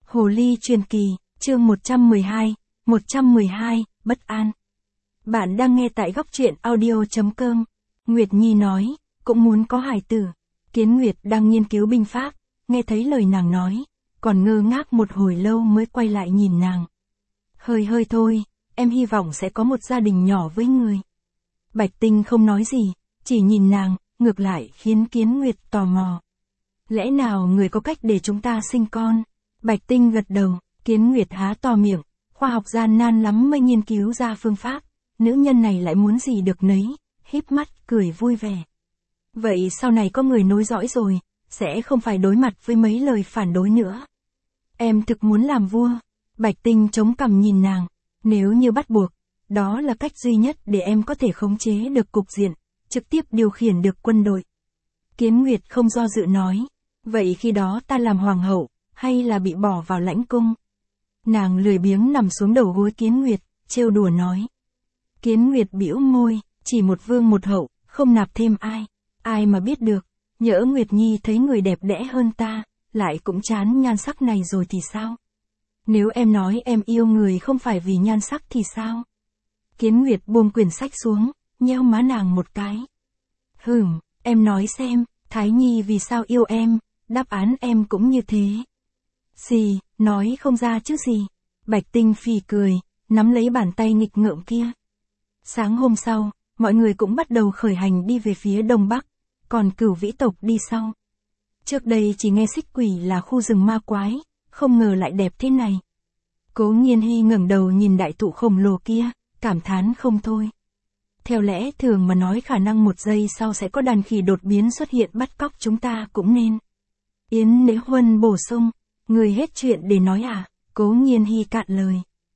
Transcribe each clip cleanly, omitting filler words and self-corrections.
Hồ ly truyền kỳ, chương 112, bất an. Bạn đang nghe tại góc truyện audio.com. Nguyệt Nhi nói, cũng muốn có hài tử. Kiến Nguyệt đang nghiên cứu binh pháp, nghe thấy lời nàng nói, còn ngơ ngác một hồi lâu mới quay lại nhìn nàng. Hơi thôi, em hy vọng sẽ có một gia đình nhỏ với người. Bạch Tinh không nói gì, chỉ nhìn nàng, ngược lại khiến Kiến Nguyệt tò mò. Lẽ nào người có cách để chúng ta sinh con? Bạch Tinh gật đầu, Kiến Nguyệt há to miệng, khoa học gian nan lắm mới nghiên cứu ra phương pháp, nữ nhân này lại muốn gì được nấy, híp mắt cười vui vẻ. Vậy sau này có người nối dõi rồi, sẽ không phải đối mặt với mấy lời phản đối nữa. Em thực muốn làm vua. Bạch Tinh chống cằm nhìn nàng, nếu như bắt buộc, đó là cách duy nhất để em có thể khống chế được cục diện, trực tiếp điều khiển được quân đội. Kiến Nguyệt không do dự nói, vậy khi đó ta làm hoàng hậu, hay là bị bỏ vào lãnh cung? Nàng lười biếng nằm xuống đầu gối Kiến Nguyệt, trêu đùa nói. Kiến Nguyệt bĩu môi, chỉ một vương một hậu, không nạp thêm ai. Ai mà biết được, nhỡ Nguyệt Nhi thấy người đẹp đẽ hơn ta, lại cũng chán nhan sắc này rồi thì sao? Nếu em nói em yêu người không phải vì nhan sắc thì sao? Kiến Nguyệt buông quyển sách xuống, nheo má nàng một cái. Em nói xem, Thái Nhi vì sao yêu em, đáp án em cũng như thế. Xì, nói không ra chứ gì. Bạch Tinh phì cười, nắm lấy bàn tay nghịch ngợm kia. Sáng hôm sau, mọi người cũng bắt đầu khởi hành đi về phía đông bắc, còn Cửu Vĩ tộc đi sau. Trước đây chỉ nghe Xích Quỷ là khu rừng ma quái, không ngờ lại đẹp thế này. Cố Nghiên Hy ngẩng đầu nhìn đại thụ khổng lồ kia, cảm thán không thôi. Theo lẽ thường mà nói khả năng một giây sau sẽ có đàn khỉ đột biến xuất hiện bắt cóc chúng ta cũng nên. Yến Nễ Huân bổ sung, người hết chuyện để nói à? Cố Nghiên Hy cạn lời.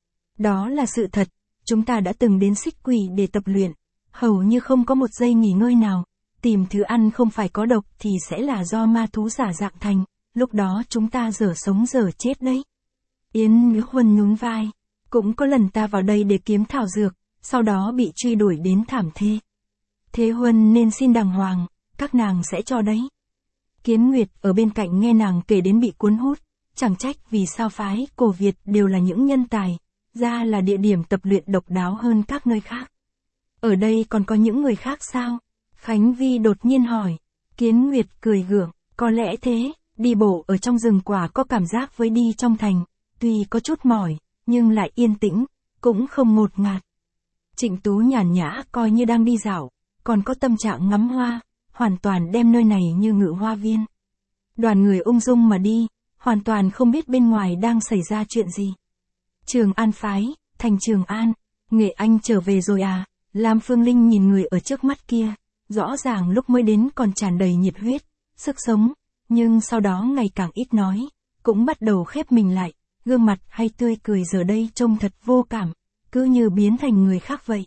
Đó là sự thật, chúng ta đã từng đến Xích Quỷ để tập luyện, hầu như không có một giây nghỉ ngơi nào, tìm thứ ăn không phải có độc thì sẽ là do ma thú giả dạng thành, lúc đó chúng ta dở sống dở chết đấy. Yến Nễ Huân nhún vai, cũng có lần ta vào đây để kiếm thảo dược, sau đó bị truy đuổi đến thảm thê. Thế Huân nên xin đàng hoàng, các nàng sẽ cho đấy. Kiến Nguyệt ở bên cạnh nghe nàng kể đến bị cuốn hút, chẳng trách vì sao phái cổ Việt đều là những nhân tài, ra là địa điểm tập luyện độc đáo hơn các nơi khác. Ở đây còn có những người khác sao? Khánh Vi đột nhiên hỏi. Kiến Nguyệt cười gượng, có lẽ thế, đi bộ ở trong rừng quả có cảm giác với đi trong thành, tuy có chút mỏi, nhưng lại yên tĩnh, cũng không ngột ngạt. Trịnh Tú nhàn nhã coi như đang đi dạo, còn có tâm trạng ngắm hoa, hoàn toàn đem nơi này như ngự hoa viên. Đoàn người ung dung mà đi, hoàn toàn không biết bên ngoài đang xảy ra chuyện gì. Trường An phái, thành Trường An, Nghệ Anh trở về rồi à? Lam Phương Linh nhìn người ở trước mắt kia, rõ ràng lúc mới đến còn tràn đầy nhiệt huyết, sức sống, nhưng sau đó ngày càng ít nói, cũng bắt đầu khép mình lại, gương mặt hay tươi cười giờ đây trông thật vô cảm, cứ như biến thành người khác vậy.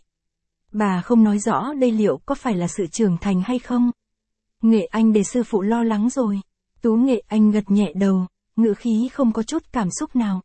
Bà không nói rõ đây liệu có phải là sự trưởng thành hay không? Nghệ Anh để sư phụ lo lắng rồi. Tú Nghệ Anh gật nhẹ đầu, ngữ khí không có chút cảm xúc nào.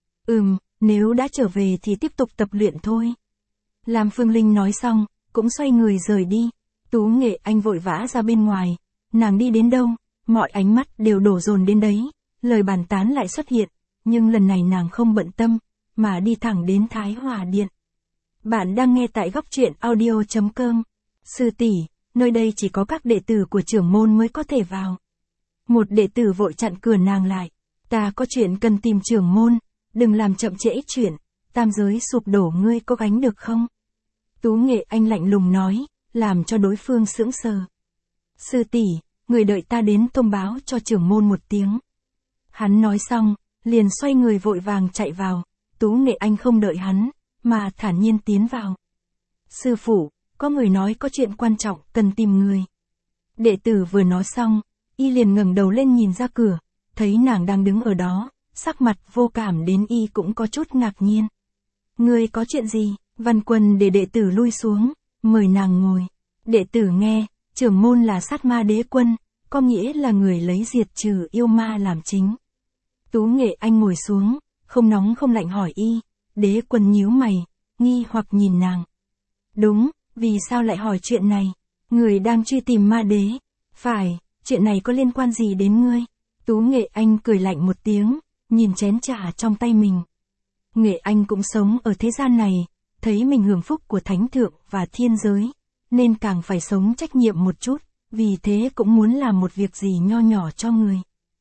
Nếu đã trở về thì tiếp tục tập luyện thôi. Lam Phương Linh nói xong, cũng xoay người rời đi. Tú Nghệ Anh vội vã ra bên ngoài, nàng đi đến đâu, mọi ánh mắt đều đổ dồn đến đấy, lời bàn tán lại xuất hiện, nhưng lần này nàng không bận tâm, mà đi thẳng đến Thái Hòa Điện. Bạn đang nghe tại góc truyện audio.com. Sư tỷ, nơi đây chỉ có các đệ tử của trưởng môn mới có thể vào. Một đệ tử vội chặn cửa nàng lại. Ta có chuyện cần tìm trưởng môn, đừng làm chậm trễ chuyện, tam giới sụp đổ ngươi có gánh được không? Tú Nghệ Anh lạnh lùng nói, làm cho đối phương sững sờ. Sư tỷ, người đợi ta đến thông báo cho trưởng môn một tiếng. Hắn nói xong, liền xoay người vội vàng chạy vào. Tú Nghệ Anh không đợi hắn, mà thản nhiên tiến vào. Sư phụ, có người nói có chuyện quan trọng cần tìm người. Đệ tử vừa nói xong, y liền ngẩng đầu lên nhìn ra cửa, thấy nàng đang đứng ở đó, sắc mặt vô cảm đến y cũng có chút ngạc nhiên. Ngươi có chuyện gì? Văn Quân để đệ tử lui xuống, mời nàng ngồi. Đệ tử nghe, trưởng môn là sát ma đế quân, có nghĩa là người lấy diệt trừ yêu ma làm chính. Tú Nghệ Anh ngồi xuống, không nóng không lạnh hỏi y. Đế quân nhíu mày, nghi hoặc nhìn nàng. Đúng, vì sao lại hỏi chuyện này? Người đang truy tìm ma đế. Phải, chuyện này có liên quan gì đến ngươi? Tú Nghệ Anh cười lạnh một tiếng, nhìn chén trà trong tay mình. Nghệ Anh cũng sống ở thế gian này, thấy mình hưởng phúc của thánh thượng và thiên giới, nên càng phải sống trách nhiệm một chút, vì thế cũng muốn làm một việc gì nho nhỏ cho người.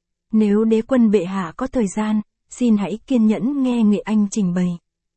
Nếu đế quân bệ hạ có thời gian, xin hãy kiên nhẫn nghe Nghệ Anh trình bày.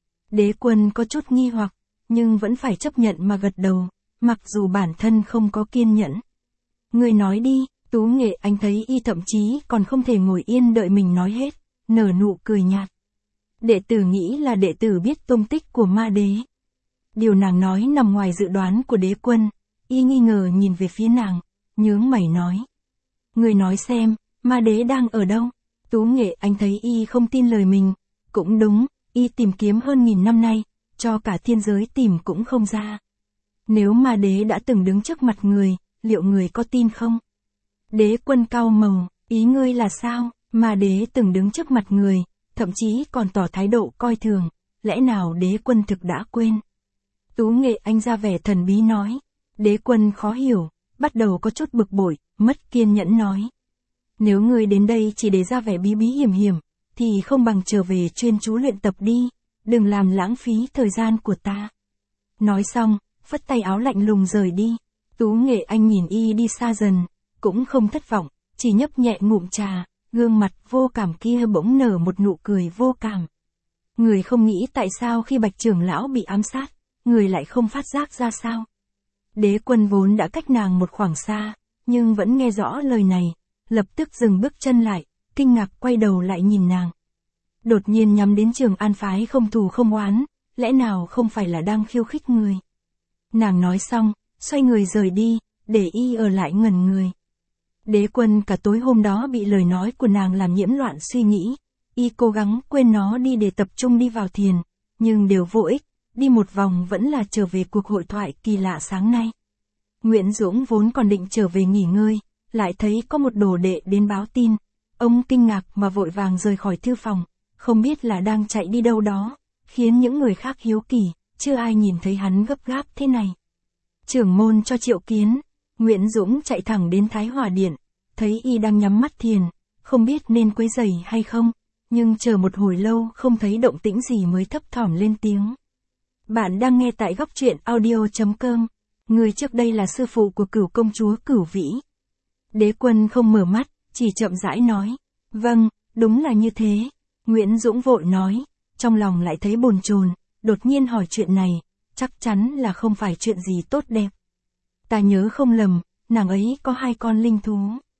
Đế quân có chút nghi hoặc, nhưng vẫn phải chấp nhận mà gật đầu, mặc dù bản thân không có kiên nhẫn. Người nói đi, Tú Nghệ Anh thấy y thậm chí còn không thể ngồi yên đợi mình nói hết, nở nụ cười nhạt. Đệ tử nghĩ là đệ tử biết tung tích của ma đế. Điều nàng nói nằm ngoài dự đoán của đế quân, y nghi ngờ nhìn về phía nàng, nhướng mày nói. Người nói xem, ma đế đang ở đâu? Tú Nghệ Anh thấy y không tin lời mình, cũng đúng, y tìm kiếm hơn 1000 năm nay, cho cả thiên giới tìm cũng không ra. Nếu ma đế đã từng đứng trước mặt người, liệu người có tin không? Đế quân cau màu, ý ngươi là sao? Ma đế từng đứng trước mặt người, thậm chí còn tỏ thái độ coi thường, lẽ nào đế quân thực đã quên? Tú Nghệ Anh ra vẻ thần bí nói. Đế quân khó hiểu, bắt đầu có chút bực bội, mất kiên nhẫn nói. Nếu ngươi đến đây chỉ để ra vẻ bí bí hiểm hiểm, thì không bằng trở về chuyên chú luyện tập đi, đừng làm lãng phí thời gian của ta. Nói xong, phất tay áo lạnh lùng rời đi. Tú Nghệ Anh nhìn y đi xa dần, cũng không thất vọng, chỉ nhấp nhẹ ngụm trà, gương mặt vô cảm kia bỗng nở một nụ cười vô cảm. Người không nghĩ tại sao khi Bạch trưởng lão bị ám sát, người lại không phát giác ra sao? Đế quân vốn đã cách nàng một khoảng xa, nhưng vẫn nghe rõ lời này, lập tức dừng bước chân lại, kinh ngạc quay đầu lại nhìn nàng. Đột nhiên nhắm đến Trường An phái không thù không oán, lẽ nào không phải là đang khiêu khích người? Nàng nói xong, xoay người rời đi, để y ở lại ngẩn người. Đế quân cả tối hôm đó bị lời nói của nàng làm nhiễm loạn suy nghĩ, y cố gắng quên nó đi để tập trung đi vào thiền, nhưng đều vô ích, đi một vòng vẫn là trở về cuộc hội thoại kỳ lạ sáng nay. Nguyễn Dũng vốn còn định trở về nghỉ ngơi, lại thấy có một đồ đệ đến báo tin, ông kinh ngạc mà vội vàng rời khỏi thư phòng, không biết là đang chạy đi đâu đó, khiến những người khác hiếu kỳ, chưa ai nhìn thấy hắn gấp gáp thế này. Trưởng môn cho triệu kiến. Nguyễn Dũng chạy thẳng đến Thái Hòa Điện, thấy y đang nhắm mắt thiền, không biết nên quấy rầy hay không, nhưng chờ một hồi lâu không thấy động tĩnh gì mới thấp thỏm lên tiếng. Bạn đang nghe tại góc truyện audio.com, người trước đây là sư phụ của Cửu công chúa Cửu Vĩ. Đế quân không mở mắt, chỉ chậm rãi nói, vâng, đúng là như thế. Nguyễn Dũng vội nói, trong lòng lại thấy bồn chồn, đột nhiên hỏi chuyện này, chắc chắn là không phải chuyện gì tốt đẹp. Ta nhớ không lầm, nàng ấy có 2 con linh thú.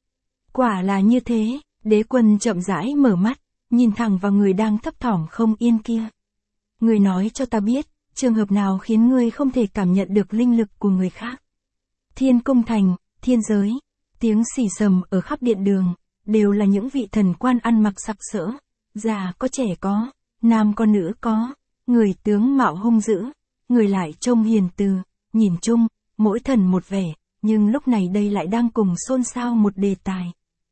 Quả là như thế, đế quân chậm rãi mở mắt, nhìn thẳng vào người đang thấp thỏm không yên kia. Người nói cho ta biết, trường hợp nào khiến ngươi không thể cảm nhận được linh lực của người khác. Thiên cung thành, thiên giới, tiếng xì xầm ở khắp điện đường, đều là những vị thần quan ăn mặc sặc sỡ, già có trẻ có, nam có nữ có, người tướng mạo hung dữ, người lại trông hiền từ, nhìn chung, mỗi thần một vẻ, nhưng lúc này đây lại đang cùng xôn xao một đề tài.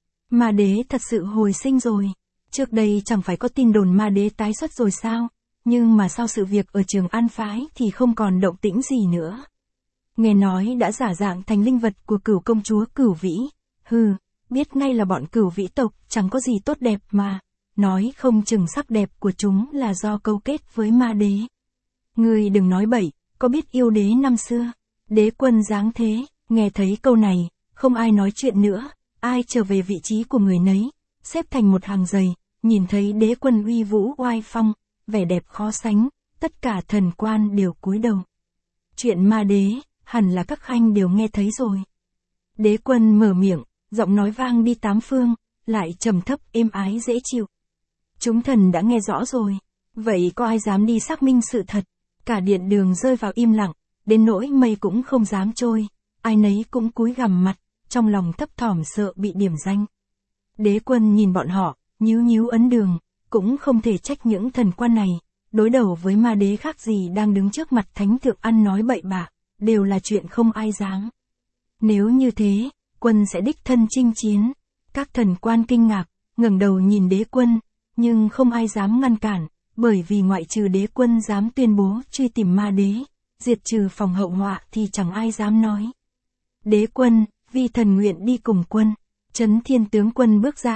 Ma đế thật sự hồi sinh rồi. Trước đây chẳng phải có tin đồn ma đế tái xuất rồi sao? Nhưng mà sau sự việc ở Trường An phái thì không còn động tĩnh gì nữa. Nghe nói đã giả dạng thành linh vật của Cửu công chúa Cửu Vĩ. Hừ, biết ngay là bọn Cửu Vĩ tộc chẳng có gì tốt đẹp mà. Nói không chừng sắc đẹp của chúng là do câu kết với ma đế. Ngươi đừng nói bậy, có biết yêu đế năm xưa? Đế quân dáng thế, nghe thấy câu này, không ai nói chuyện nữa, ai trở về vị trí của người nấy, xếp thành một hàng dày, nhìn thấy đế quân uy vũ oai phong, vẻ đẹp khó sánh, tất cả thần quan đều cúi đầu. Chuyện ma đế, hẳn là các khanh đều nghe thấy rồi. Đế quân mở miệng, giọng nói vang đi 8 phương, lại trầm thấp êm ái dễ chịu. Chúng thần đã nghe rõ rồi, vậy có ai dám đi xác minh sự thật? Cả điện đường rơi vào im lặng, đến nỗi mây cũng không dám trôi, ai nấy cũng cúi gằm mặt, trong lòng thấp thỏm sợ bị điểm danh. Đế quân nhìn bọn họ, nhíu nhíu ấn đường, cũng không thể trách những thần quan này, đối đầu với ma đế khác gì đang đứng trước mặt thánh thượng ăn nói bậy bạ, đều là chuyện không ai dám. Nếu như thế, quân sẽ đích thân chinh chiến. Các thần quan kinh ngạc, ngẩng đầu nhìn đế quân, nhưng không ai dám ngăn cản, bởi vì ngoại trừ đế quân dám tuyên bố truy tìm ma đế, diệt trừ phòng hậu họa thì chẳng ai dám nói. Đế quân, vi thần nguyện đi cùng quân. Trấn Thiên tướng quân bước ra,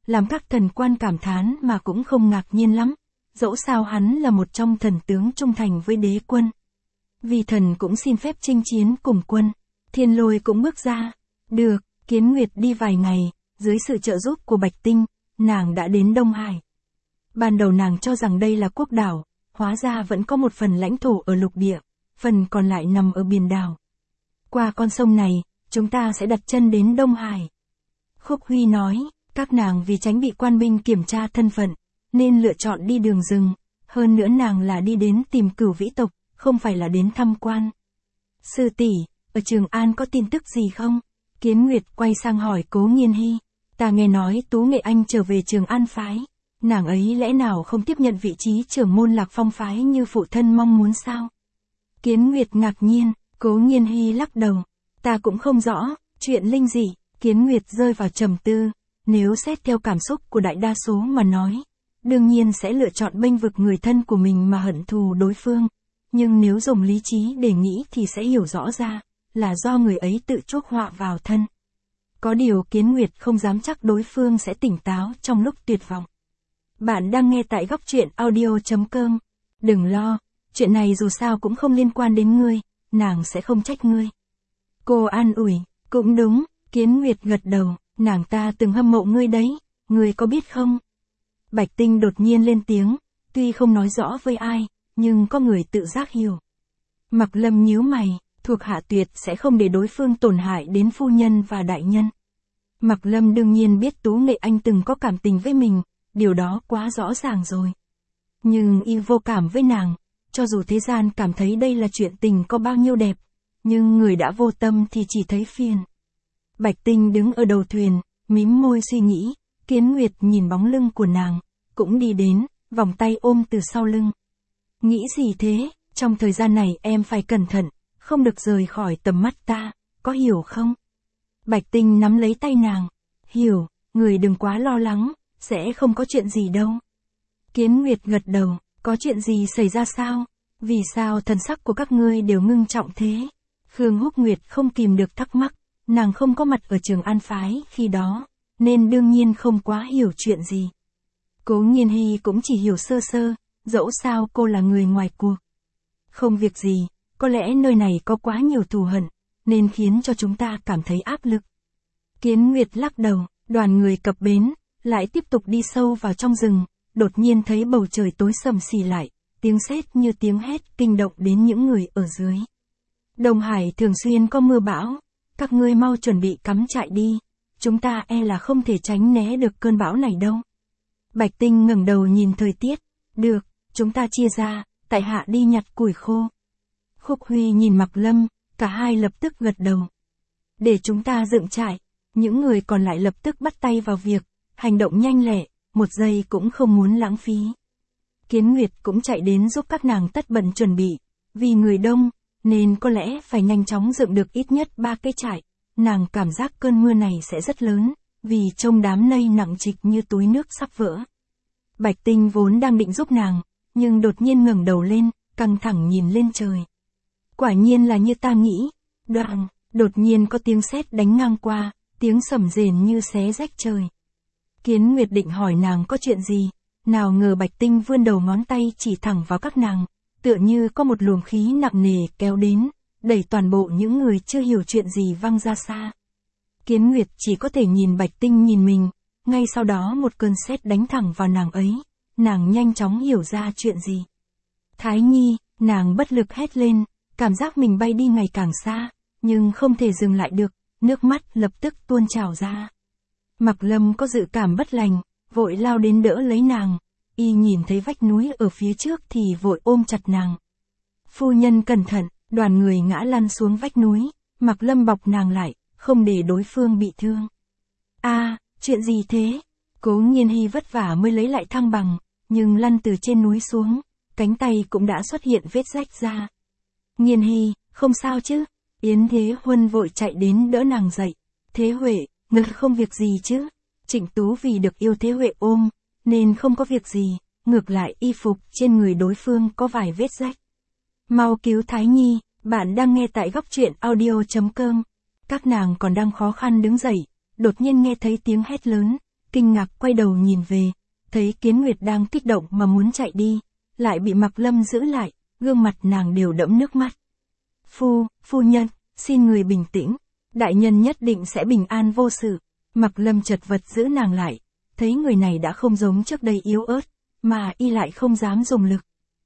làm các thần quan cảm thán mà cũng không ngạc nhiên lắm, dẫu sao hắn là một trong thần tướng trung thành với đế quân. Vì thần cũng xin phép chinh chiến cùng quân, Thiên Lôi cũng bước ra. Được, Kiến Nguyệt đi vài ngày, dưới sự trợ giúp của Bạch Tinh, nàng đã đến Đông Hải. Ban đầu nàng cho rằng đây là quốc đảo, hóa ra vẫn có một phần lãnh thổ ở lục địa, phần còn lại nằm ở biển đảo. Qua con sông này, chúng ta sẽ đặt chân đến Đông Hải. Khúc Huy nói, các nàng vì tránh bị quan binh kiểm tra thân phận, nên lựa chọn đi đường rừng, hơn nữa nàng là đi đến tìm Cửu Vĩ tộc, không phải là đến thăm quan. Sư tỷ, ở Trường An có tin tức gì không? Kiến Nguyệt quay sang hỏi Cố Nghiên Hy. Ta nghe nói Tú Nghệ Anh trở về Trường An phái. Nàng ấy lẽ nào không tiếp nhận vị trí trưởng môn Lạc Phong phái như phụ thân mong muốn sao? Kiến Nguyệt ngạc nhiên, Cố Nghiên Hy lắc đầu. Ta cũng không rõ, chuyện linh dị. Kiến Nguyệt rơi vào trầm tư. Nếu xét theo cảm xúc của đại đa số mà nói, đương nhiên sẽ lựa chọn bênh vực người thân của mình mà hận thù đối phương. Nhưng nếu dùng lý trí để nghĩ thì sẽ hiểu rõ ra, là do người ấy tự chuốc họa vào thân. Có điều Kiến Nguyệt không dám chắc đối phương sẽ tỉnh táo trong lúc tuyệt vọng. Bạn đang nghe tại góc truyện audio.com. Đừng lo, chuyện này dù sao cũng không liên quan đến ngươi, nàng sẽ không trách ngươi. Cô an ủi, cũng đúng, Kiến Nguyệt gật đầu, nàng ta từng hâm mộ ngươi đấy, ngươi có biết không? Bạch Tinh đột nhiên lên tiếng, tuy không nói rõ với ai, nhưng có người tự giác hiểu. Mặc Lâm nhíu mày, thuộc hạ tuyệt sẽ không để đối phương tổn hại đến phu nhân và đại nhân. Mặc Lâm đương nhiên biết Tú Nghệ Anh từng có cảm tình với mình, điều đó quá rõ ràng rồi. Nhưng y vô cảm với nàng, cho dù thế gian cảm thấy đây là chuyện tình có bao nhiêu đẹp, nhưng người đã vô tâm thì chỉ thấy phiền. Bạch Tinh đứng ở đầu thuyền, mím môi suy nghĩ, Kiến Nguyệt nhìn bóng lưng của nàng, cũng đi đến, vòng tay ôm từ sau lưng. Nghĩ gì thế, trong thời gian này em phải cẩn thận, không được rời khỏi tầm mắt ta, có hiểu không? Bạch Tinh nắm lấy tay nàng, hiểu, người đừng quá lo lắng, sẽ không có chuyện gì đâu. Kiến Nguyệt gật đầu, có chuyện gì xảy ra sao? Vì sao thần sắc của các ngươi đều ngưng trọng thế? Khương Húc Nguyệt không kìm được thắc mắc, nàng không có mặt ở Trường An phái khi đó, nên đương nhiên không quá hiểu chuyện gì. Cố Nghiên Hy cũng chỉ hiểu sơ sơ, dẫu sao cô là người ngoài cuộc. Không việc gì, có lẽ nơi này có quá nhiều thù hận, nên khiến cho chúng ta cảm thấy áp lực. Kiến Nguyệt lắc đầu, đoàn người cập bến, lại tiếp tục đi sâu vào trong rừng, đột nhiên thấy bầu trời tối sầm xì lại, tiếng sét như tiếng hét kinh động đến những người ở dưới. Đông Hải thường xuyên có mưa bão, các ngươi mau chuẩn bị cắm trại đi, chúng ta e là không thể tránh né được cơn bão này đâu. Bạch Tinh ngẩng đầu nhìn thời tiết, được, chúng ta chia ra, tại hạ đi nhặt củi khô. Khúc Huy nhìn Mặc Lâm, cả hai lập tức gật đầu. Để chúng ta dựng trại, những người còn lại lập tức bắt tay vào việc, hành động nhanh lẹ, một giây cũng không muốn lãng phí. Kiến Nguyệt cũng chạy đến giúp các nàng tất bận chuẩn bị, vì người đông, nên có lẽ phải nhanh chóng dựng được ít nhất 3 cái trại. Nàng cảm giác cơn mưa này sẽ rất lớn, vì trông đám nây nặng trịch như túi nước sắp vỡ. Bạch Tinh vốn đang định giúp nàng, nhưng đột nhiên ngẩng đầu lên, căng thẳng nhìn lên trời. Quả nhiên là như ta nghĩ. Đoạn, đột nhiên có tiếng sét đánh ngang qua, tiếng sầm rền như xé rách trời. Kiến Nguyệt định hỏi nàng có chuyện gì, nào ngờ Bạch Tinh vươn đầu ngón tay chỉ thẳng vào các nàng, tựa như có một luồng khí nặng nề kéo đến, đẩy toàn bộ những người chưa hiểu chuyện gì văng ra xa. Kiến Nguyệt chỉ có thể nhìn Bạch Tinh nhìn mình, ngay sau đó một cơn sét đánh thẳng vào nàng ấy, nàng nhanh chóng hiểu ra chuyện gì. Thái Nhi, nàng bất lực hét lên, cảm giác mình bay đi ngày càng xa, nhưng không thể dừng lại được, nước mắt lập tức tuôn trào ra. Mặc Lâm có dự cảm bất lành, vội lao đến đỡ lấy nàng, y nhìn thấy vách núi ở phía trước thì vội ôm chặt nàng. Phu nhân cẩn thận, đoàn người ngã lăn xuống vách núi, Mặc Lâm bọc nàng lại, không để đối phương bị thương. Chuyện gì thế? Cố Nghiên Hy vất vả mới lấy lại thăng bằng, nhưng lăn từ trên núi xuống, cánh tay cũng đã xuất hiện vết rách ra. Nghiên Hy, không sao chứ? Yến Thế Huân vội chạy đến đỡ nàng dậy. Thế Huệ, ngực không việc gì chứ? Trịnh Tú vì được yêu Thế Huệ ôm, nên không có việc gì, ngược lại y phục trên người đối phương có vài vết rách. Mau cứu Thái Nhi, bạn đang nghe tại góc truyện audio.com. Các nàng còn đang khó khăn đứng dậy, đột nhiên nghe thấy tiếng hét lớn, kinh ngạc quay đầu nhìn về, thấy Kiến Nguyệt đang kích động mà muốn chạy đi, lại bị Mạc Lâm giữ lại, gương mặt nàng đều đẫm nước mắt. Phu nhân, xin người bình tĩnh, đại nhân nhất định sẽ bình an vô sự. Mạc Lâm chật vật giữ nàng lại, thấy người này đã không giống trước đây yếu ớt, mà y lại không dám dùng lực.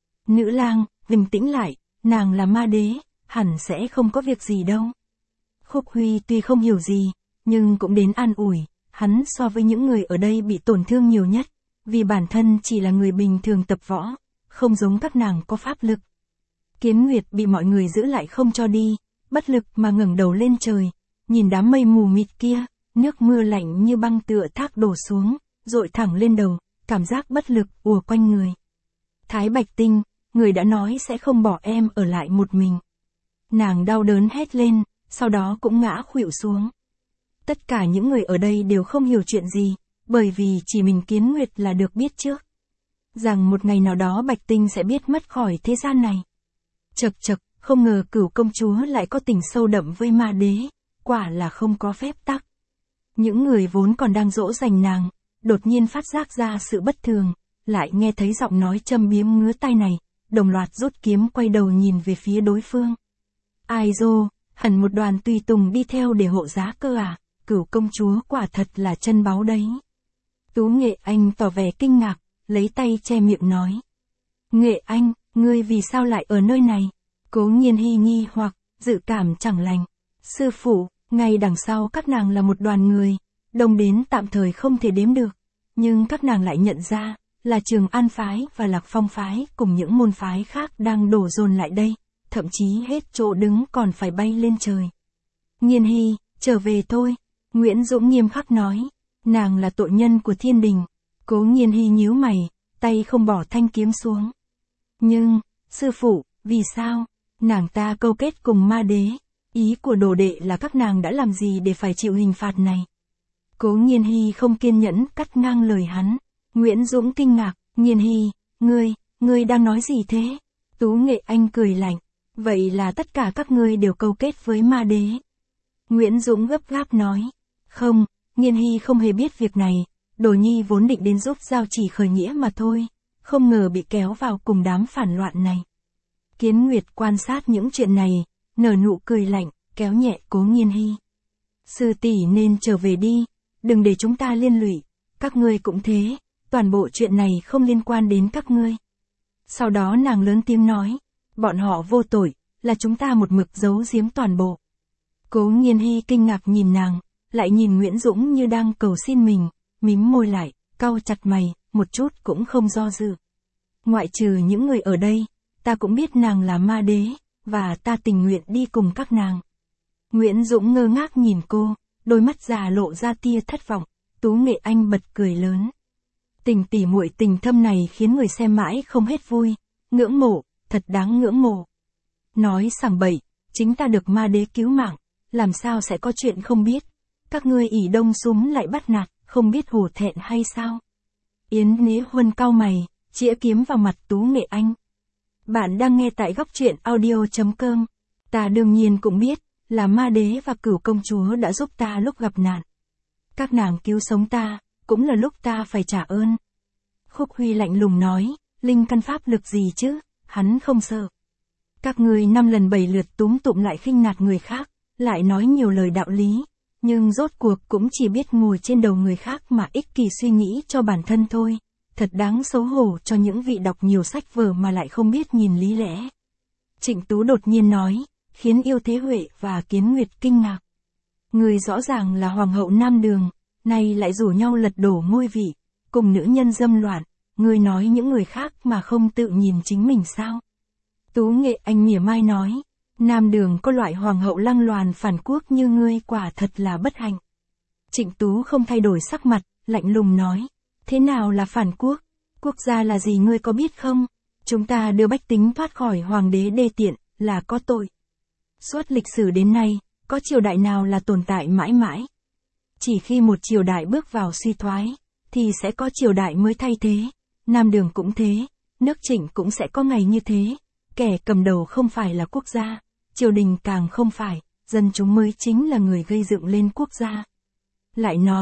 Nữ lang, bình tĩnh lại, nàng là ma đế, hẳn sẽ không có việc gì đâu. Khúc Huy tuy không hiểu gì, nhưng cũng đến an ủi, hắn so với những người ở đây bị tổn thương nhiều nhất, vì bản thân chỉ là người bình thường tập võ, không giống các nàng có pháp lực. Kiến Nguyệt bị mọi người giữ lại không cho đi, bất lực mà ngẩng đầu lên trời, nhìn đám mây mù mịt kia, nước mưa lạnh như băng tựa thác đổ xuống, dội thẳng lên đầu, cảm giác bất lực ùa quanh người. Thái Bạch Tinh, người đã nói sẽ không bỏ em ở lại một mình. Nàng đau đớn hét lên, sau đó cũng ngã khuỵu xuống. Tất cả những người ở đây đều không hiểu chuyện gì, bởi vì chỉ mình Kiến Nguyệt là được biết trước. Rằng một ngày nào đó Bạch Tinh sẽ biết mất khỏi thế gian này. Chậc, không ngờ Cửu công chúa lại có tình sâu đậm với ma đế, quả là không có phép tắc. Những người vốn còn đang dỗ dành nàng, đột nhiên phát giác ra sự bất thường, lại nghe thấy giọng nói châm biếm ngứa tai này, đồng loạt rút kiếm quay đầu nhìn về phía đối phương. Ai dô, hẳn một đoàn tùy tùng đi theo để hộ giá cơ à, Cửu công chúa quả thật là chân báu đấy. Tú Nghệ Anh tỏ vẻ kinh ngạc, lấy tay che miệng nói. Nghệ Anh, ngươi vì sao lại ở nơi này? Cố Nhiên Hi nghi hoặc, dự cảm chẳng lành. Sư phụ, ngay đằng sau các nàng là một đoàn người, đông đến tạm thời không thể đếm được. Nhưng các nàng lại nhận ra, là Trường An phái và Lạc Phong phái cùng những môn phái khác đang đổ dồn lại đây, thậm chí hết chỗ đứng còn phải bay lên trời. Nhiên Hi, trở về thôi, Nguyễn Dũng nghiêm khắc nói, nàng là tội nhân của thiên đình. Cố Nhiên Hi nhíu mày, tay không bỏ thanh kiếm xuống. Nhưng, sư phụ, vì sao? Nàng ta câu kết cùng ma đế, ý của đồ đệ là các nàng đã làm gì để phải chịu hình phạt này? Cố Nhiên Hi không kiên nhẫn cắt ngang lời hắn. Nguyễn Dũng kinh ngạc, Nhiên Hi, ngươi đang nói gì thế? Tú Nghệ Anh cười lạnh, vậy là tất cả các ngươi đều câu kết với ma đế. Nguyễn Dũng gấp gáp nói, không, Nhiên Hi không hề biết việc này, Đồ Nhi vốn định đến giúp Giao Chỉ khởi nghĩa mà thôi, không ngờ bị kéo vào cùng đám phản loạn này. Kiến Nguyệt quan sát những chuyện này, nở nụ cười lạnh, kéo nhẹ Cố Nhiên Hi. Sư tỷ nên trở về đi, đừng để chúng ta liên lụy, các ngươi cũng thế, toàn bộ chuyện này không liên quan đến các ngươi. Sau đó nàng lớn tiếng nói, bọn họ vô tội, là chúng ta một mực giấu giếm toàn bộ. Cố Nhiên Hi kinh ngạc nhìn nàng, lại nhìn Nguyễn Dũng như đang cầu xin mình, mím môi lại, cau chặt mày, một chút cũng không do dự. Ngoại trừ những người ở đây, ta cũng biết nàng là ma đế, và ta tình nguyện đi cùng các nàng. Nguyễn Dũng ngơ ngác nhìn cô, đôi mắt già lộ ra tia thất vọng. Tú Nghệ Anh bật cười lớn. Tình tỉ muội tình thâm này khiến người xem mãi không hết vui, ngưỡng mộ, thật đáng ngưỡng mộ. Nói sảng bậy, chính ta được ma đế cứu mạng, làm sao sẽ có chuyện không biết, các ngươi ỷ đông súm lại bắt nạt, không biết hổ thẹn hay sao? Yến Nế Huân cau mày, chĩa kiếm vào mặt Tú Nghệ Anh. Bạn đang nghe tại góc truyện audio.com. Ta đương nhiên cũng biết, là ma đế và Cửu công chúa đã giúp ta lúc gặp nạn. Các nàng cứu sống ta, cũng là lúc ta phải trả ơn. Khúc Huy lạnh lùng nói, linh căn pháp lực gì chứ, hắn không sợ. Các ngươi 5 lần 7 lượt túm tụm lại khinh nạt người khác, lại nói nhiều lời đạo lý, nhưng rốt cuộc cũng chỉ biết ngồi trên đầu người khác mà ích kỷ suy nghĩ cho bản thân thôi. Thật đáng xấu hổ cho những vị đọc nhiều sách vở mà lại không biết nhìn lý lẽ. Trịnh Tú đột nhiên nói, khiến Yêu Thế Huệ và Kiến Nguyệt kinh ngạc. Người rõ ràng là Hoàng hậu Nam Đường, nay lại rủ nhau lật đổ ngôi vị, cùng nữ nhân dâm loạn, người nói những người khác mà không tự nhìn chính mình sao? Tú Nghệ Anh mỉa mai nói, Nam Đường có loại hoàng hậu lăng loàn phản quốc như ngươi quả thật là bất hạnh. Trịnh Tú không thay đổi sắc mặt, lạnh lùng nói, thế nào là phản quốc? Quốc gia là gì ngươi có biết không? Chúng ta đưa bách tính thoát khỏi hoàng đế đê tiện, là có tội. Suốt lịch sử đến nay, có triều đại nào là tồn tại mãi mãi? Chỉ khi một triều đại bước vào suy thoái, thì sẽ có triều đại mới thay thế. Nam Đường cũng thế, nước Trịnh cũng sẽ có ngày như thế. Kẻ cầm đầu không phải là quốc gia, triều đình càng không phải, dân chúng mới chính là người gây dựng lên quốc gia. Lại nói,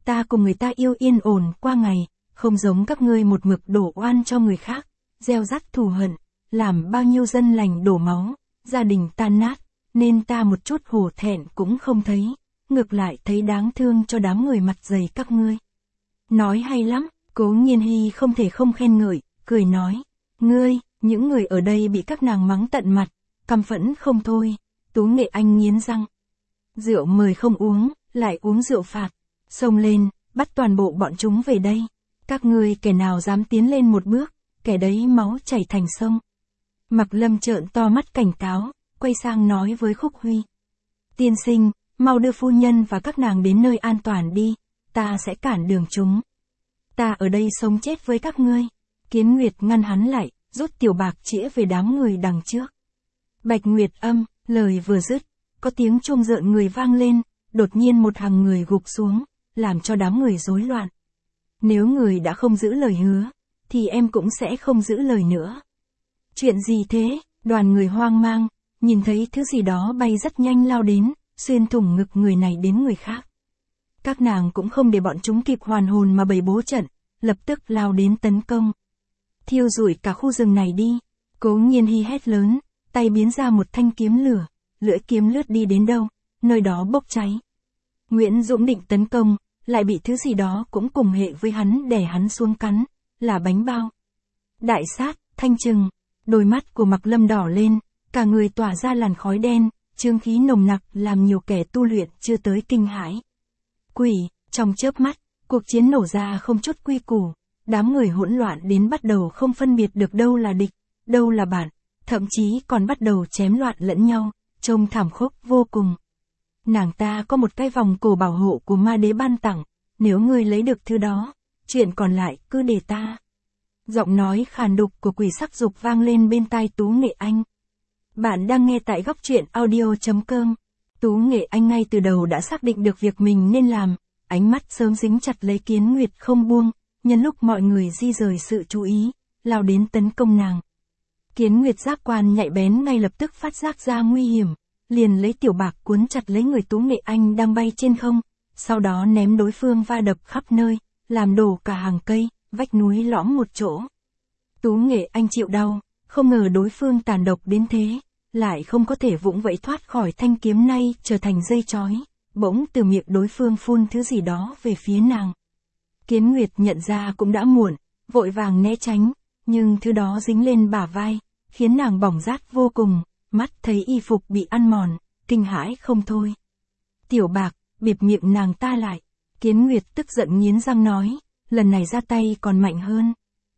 ta cùng người ta yêu yên ổn qua ngày, không giống các ngươi một mực đổ oan cho người khác, gieo rắc thù hận, làm bao nhiêu dân lành đổ máu, gia đình tan nát, nên ta một chút hổ thẹn cũng không thấy, ngược lại thấy đáng thương cho đám người mặt dày các ngươi. Nói hay lắm, Cố Nghiên Hy không thể không khen ngợi, cười nói, ngươi, những người ở đây bị các nàng mắng tận mặt, căm phẫn không thôi. Tú Nghệ Anh nghiến răng. Rượu mời không uống, lại uống rượu phạt, xông lên, bắt toàn bộ bọn chúng về đây. Các ngươi kẻ nào dám tiến lên một bước, kẻ đấy máu chảy thành sông. Mạc Lâm trợn to mắt cảnh cáo, quay sang nói với Khúc Huy. Tiên sinh, mau đưa phu nhân và các nàng đến nơi an toàn đi, ta sẽ cản đường chúng. Ta ở đây sống chết với các ngươi. Kiến Nguyệt ngăn hắn lại, rút tiểu bạc chĩa về đám người đằng trước. Bạch Nguyệt Âm, lời vừa dứt, có tiếng chuông rợn người vang lên, đột nhiên một hàng người gục xuống, làm cho đám người rối loạn. Nếu người đã không giữ lời hứa, thì em cũng sẽ không giữ lời nữa. Chuyện gì thế? Đoàn người hoang mang, nhìn thấy thứ gì đó bay rất nhanh lao đến, xuyên thủng ngực người này đến người khác. Các nàng cũng không để bọn chúng kịp hoàn hồn mà bày bố trận, lập tức lao đến tấn công. Thiêu rụi cả khu rừng này đi. Cố Nghiên Hy hét lớn, tay biến ra một thanh kiếm lửa, lưỡi kiếm lướt đi đến đâu, nơi đó bốc cháy. Nguyễn Dũng định tấn công, lại bị thứ gì đó cũng cùng hệ với hắn đè hắn xuống cắn, là bánh bao. Đại sát, thanh trừng, đôi mắt của Mạc Lâm đỏ lên, cả người tỏa ra làn khói đen, chương khí nồng nặc làm nhiều kẻ tu luyện chưa tới kinh hãi. Quỷ, trong chớp mắt, cuộc chiến nổ ra không chút quy củ, đám người hỗn loạn đến bắt đầu không phân biệt được đâu là địch, đâu là bạn, thậm chí còn bắt đầu chém loạn lẫn nhau, trông thảm khốc vô cùng. Nàng ta có một cái vòng cổ bảo hộ của ma đế ban tặng, nếu ngươi lấy được thứ đó, chuyện còn lại cứ để ta. Giọng nói khàn đục của Quỷ Sắc Dục vang lên bên tai Tú Nghệ Anh. Bạn đang nghe tại góc truyện audio.com. Tú Nghệ Anh ngay từ đầu đã xác định được việc mình nên làm, ánh mắt sớm dính chặt lấy Kiến Nguyệt không buông, nhân lúc mọi người di rời sự chú ý, lao đến tấn công nàng. Kiến Nguyệt giác quan nhạy bén ngay lập tức phát giác ra nguy hiểm, liền lấy tiểu bạc cuốn chặt lấy người Tú Nghệ Anh đang bay trên không, sau đó ném đối phương va đập khắp nơi, làm đổ cả hàng cây, vách núi lõm một chỗ. Tú Nghệ Anh chịu đau, không ngờ đối phương tàn độc đến thế, lại không có thể vụng vẫy thoát khỏi thanh kiếm này trở thành dây chói, bỗng từ miệng đối phương phun thứ gì đó về phía nàng. Kiến Nguyệt nhận ra cũng đã muộn, vội vàng né tránh, nhưng thứ đó dính lên bả vai, khiến nàng bỏng rát vô cùng, mắt thấy y phục bị ăn mòn, kinh hãi không thôi. Tiểu Bạc, bịt miệng nàng ta lại. Kiến Nguyệt tức giận nghiến răng nói, lần này ra tay còn mạnh hơn.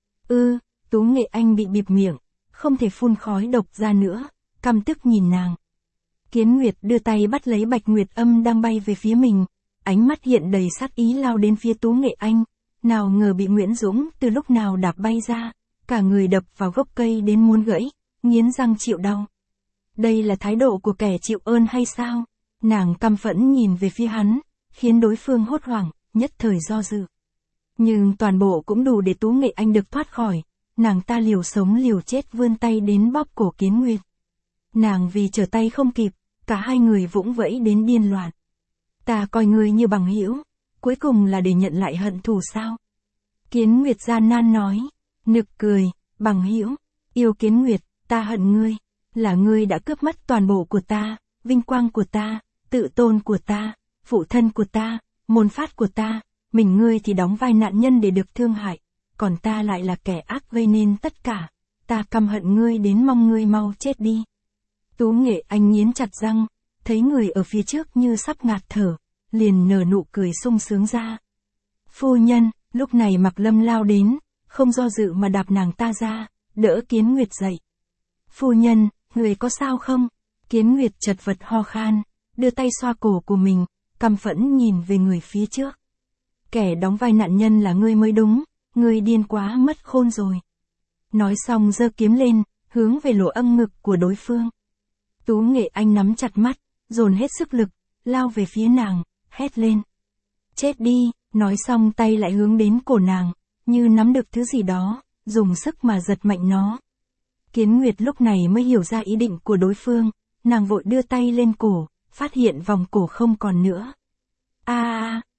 Tú Nghệ Anh bị bịt miệng, không thể phun khói độc ra nữa, căm tức nhìn nàng. Kiến Nguyệt đưa tay bắt lấy Bạch Nguyệt Âm đang bay về phía mình, ánh mắt hiện đầy sát ý lao đến phía Tú Nghệ Anh, nào ngờ bị Nguyễn Dũng từ lúc nào đạp bay ra, cả người đập vào gốc cây đến muốn gãy, nghiến răng chịu đau. Đây là thái độ của kẻ chịu ơn hay sao? Nàng căm phẫn nhìn về phía hắn, khiến đối phương hốt hoảng, nhất thời do dự. Nhưng toàn bộ cũng đủ để Tú Nghệ Anh được thoát khỏi, nàng ta liều sống liều chết vươn tay đến bóp cổ Kiến Nguyệt. Nàng vì trở tay không kịp, cả hai người vũng vẫy đến điên loạn. Ta coi ngươi như bằng hữu, cuối cùng là để nhận lại hận thù sao? Kiến Nguyệt gian nan nói, nực cười, bằng hữu, yêu Kiến Nguyệt, ta hận ngươi, là ngươi đã cướp mất toàn bộ của ta, vinh quang của ta, tự tôn của ta, phụ thân của ta, môn phát của ta, mình ngươi thì đóng vai nạn nhân để được thương hại, còn ta lại là kẻ ác gây nên tất cả, ta căm hận ngươi đến mong ngươi mau chết đi. Tú Nghệ Anh nghiến chặt răng, thấy người ở phía trước như sắp ngạt thở, liền nở nụ cười sung sướng ra. Phu nhân, lúc này Mạc Lâm lao đến, không do dự mà đạp nàng ta ra, đỡ Kiến Nguyệt dậy. Phu nhân, người có sao không? Kiến Nguyệt chật vật ho khan, đưa tay xoa cổ của mình, căm phẫn nhìn về người phía trước. Kẻ đóng vai nạn nhân là ngươi mới đúng, ngươi điên quá mất khôn rồi. Nói xong giơ kiếm lên, hướng về lỗ âm ngực của đối phương. Tú Nghệ Anh nắm chặt mắt, dồn hết sức lực, lao về phía nàng, hét lên. Chết đi, nói xong tay lại hướng đến cổ nàng, như nắm được thứ gì đó, dùng sức mà giật mạnh nó. Kiến Nguyệt lúc này mới hiểu ra ý định của đối phương, nàng vội đưa tay lên cổ, phát hiện vòng cổ không còn nữa.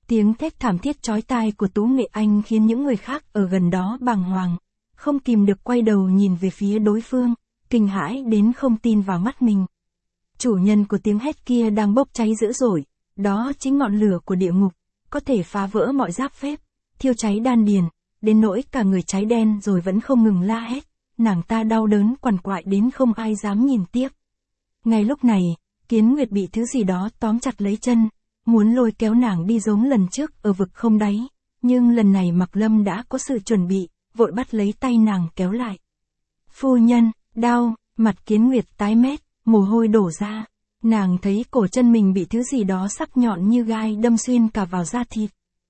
Tiếng thét thảm thiết chói tai của Tú Nghệ Anh khiến những người khác ở gần đó bàng hoàng, không kìm được quay đầu nhìn về phía đối phương, kinh hãi đến không tin vào mắt mình. Chủ nhân của tiếng hét kia đang bốc cháy dữ dội, đó chính ngọn lửa của địa ngục, có thể phá vỡ mọi giáp phép, thiêu cháy đan điền, đến nỗi cả người cháy đen rồi vẫn không ngừng la hét, nàng ta đau đớn quằn quại đến không ai dám nhìn tiếc. Ngay lúc này, Kiến Nguyệt bị thứ gì đó tóm chặt lấy chân, muốn lôi kéo nàng đi giống lần trước ở vực không đáy, nhưng lần này Mạc Lâm đã có sự chuẩn bị, vội bắt lấy tay nàng kéo lại. Phu nhân, đau, mặt Kiến Nguyệt tái mét, mồ hôi đổ ra, nàng thấy cổ chân mình bị thứ gì đó sắc nhọn như gai đâm xuyên cả vào da thịt.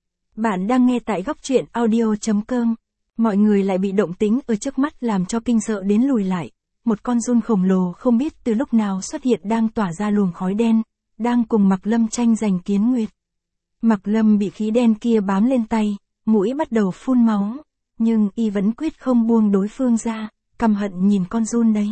Bạn đang nghe tại góc truyện audio.com. Mọi người lại bị động tĩnh ở trước mắt làm cho kinh sợ đến lùi lại. Một con giun khổng lồ không biết từ lúc nào xuất hiện đang tỏa ra luồng khói đen, đang cùng Mạc Lâm tranh giành Kiến Nguyệt. Mạc Lâm bị khí đen kia bám lên tay, mũi bắt đầu phun máu, nhưng y vẫn quyết không buông đối phương ra, căm hận nhìn con giun đấy.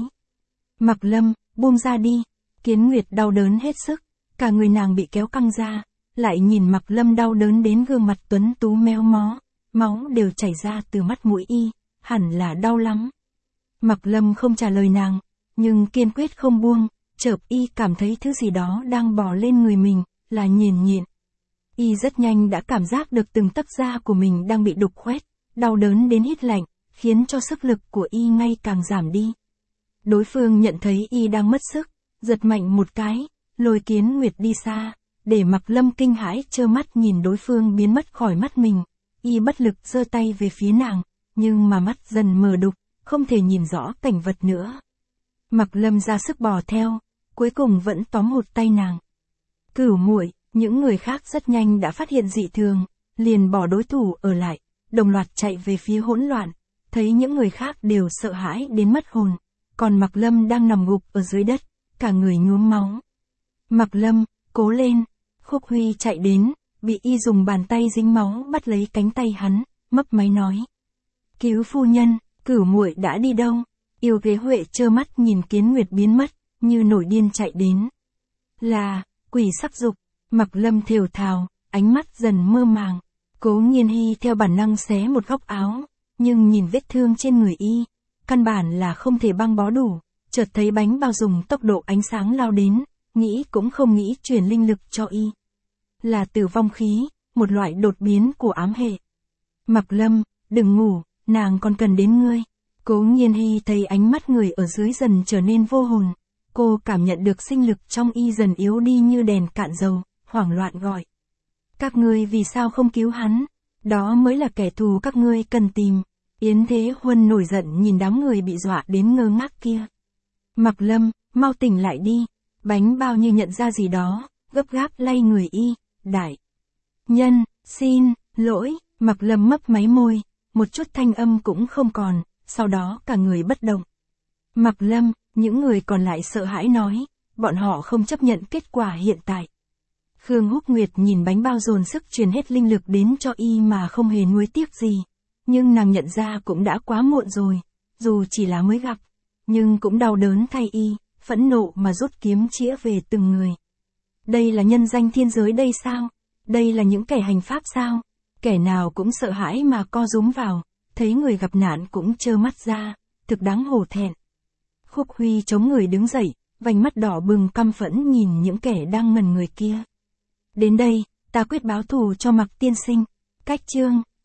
Mạc Lâm, buông ra đi. Kiến Nguyệt đau đớn hết sức, cả người nàng bị kéo căng ra, lại nhìn Mạc Lâm đau đớn đến gương mặt tuấn tú méo mó, máu đều chảy ra từ mắt mũi y, hẳn là đau lắm. Mạc Lâm không trả lời nàng, nhưng kiên quyết không buông, chợt y cảm thấy thứ gì đó đang bò lên người mình, là nhện nhện. Y rất nhanh đã cảm giác được từng tấc da của mình đang bị đục khoét, đau đớn đến hít lạnh, khiến cho sức lực của y ngày càng giảm đi. Đối phương nhận thấy y đang mất sức, giật mạnh một cái, lôi Kiến Nguyệt đi xa, để Mạc Lâm kinh hãi trơ mắt nhìn đối phương biến mất khỏi mắt mình. Y bất lực giơ tay về phía nàng, nhưng mà mắt dần mờ đục, không thể nhìn rõ cảnh vật nữa. Mạc Lâm ra sức bò theo, cuối cùng vẫn tóm hụt tay nàng. Cửu muội, những người khác rất nhanh đã phát hiện dị thường, liền bỏ đối thủ ở lại, đồng loạt chạy về phía hỗn loạn, thấy những người khác đều sợ hãi đến mất hồn, còn Mạc Lâm đang nằm gục ở dưới đất, cả người nhuốm máu. Mạc Lâm, cố lên. Khúc Huy chạy đến, bị y dùng bàn tay dính máu bắt lấy cánh tay hắn, mấp máy nói. Cứu phu nhân, Cửu muội đã đi đâu? Yêu ghế Huệ trơ mắt nhìn Kiến Nguyệt biến mất, như nổi điên chạy đến. Là, quỷ sắc dục. Mạc Lâm thều thào, ánh mắt dần mơ màng. Cố Nghiên Hy theo bản năng xé một góc áo, nhưng nhìn vết thương trên người y, căn bản là không thể băng bó đủ, chợt thấy bánh bao dùng tốc độ ánh sáng lao đến, nghĩ cũng không nghĩ truyền linh lực cho y. Là tử vong khí, một loại đột biến của ám hệ. Mạc Lâm, đừng ngủ, nàng còn cần đến ngươi. Cố Nghiên Hy thấy ánh mắt người ở dưới dần trở nên vô hồn. Cô cảm nhận được sinh lực trong y dần yếu đi như đèn cạn dầu, hoảng loạn gọi. Các ngươi vì sao không cứu hắn? Đó mới là kẻ thù các ngươi cần tìm. Yến Thế Huân nổi giận nhìn đám người bị dọa đến ngơ ngác kia. Mạc Lâm, mau tỉnh lại đi. Bánh bao như nhận ra gì đó, gấp gáp lay người y. Đại nhân, xin lỗi. Mạc Lâm mấp máy môi, một chút thanh âm cũng không còn, sau đó cả người bất động. Mạc Lâm, những người còn lại sợ hãi nói, bọn họ không chấp nhận kết quả hiện tại. Khương Húc Nguyệt nhìn bánh bao dồn sức truyền hết linh lực đến cho y mà không hề nuối tiếc gì, nhưng nàng nhận ra cũng đã quá muộn rồi, dù chỉ là mới gặp, nhưng cũng đau đớn thay y, phẫn nộ mà rút kiếm chĩa về từng người. Đây là nhân danh thiên giới đây sao? Đây là những kẻ hành pháp sao? Kẻ nào cũng sợ hãi mà co rúm vào, thấy người gặp nạn cũng trơ mắt ra, thực đáng hổ thẹn. Khúc Huy chống người đứng dậy, vành mắt đỏ bừng căm phẫn nhìn những kẻ đang ngẩn người kia. Đến đây, ta quyết báo thù cho Mạc tiên sinh. Cách chương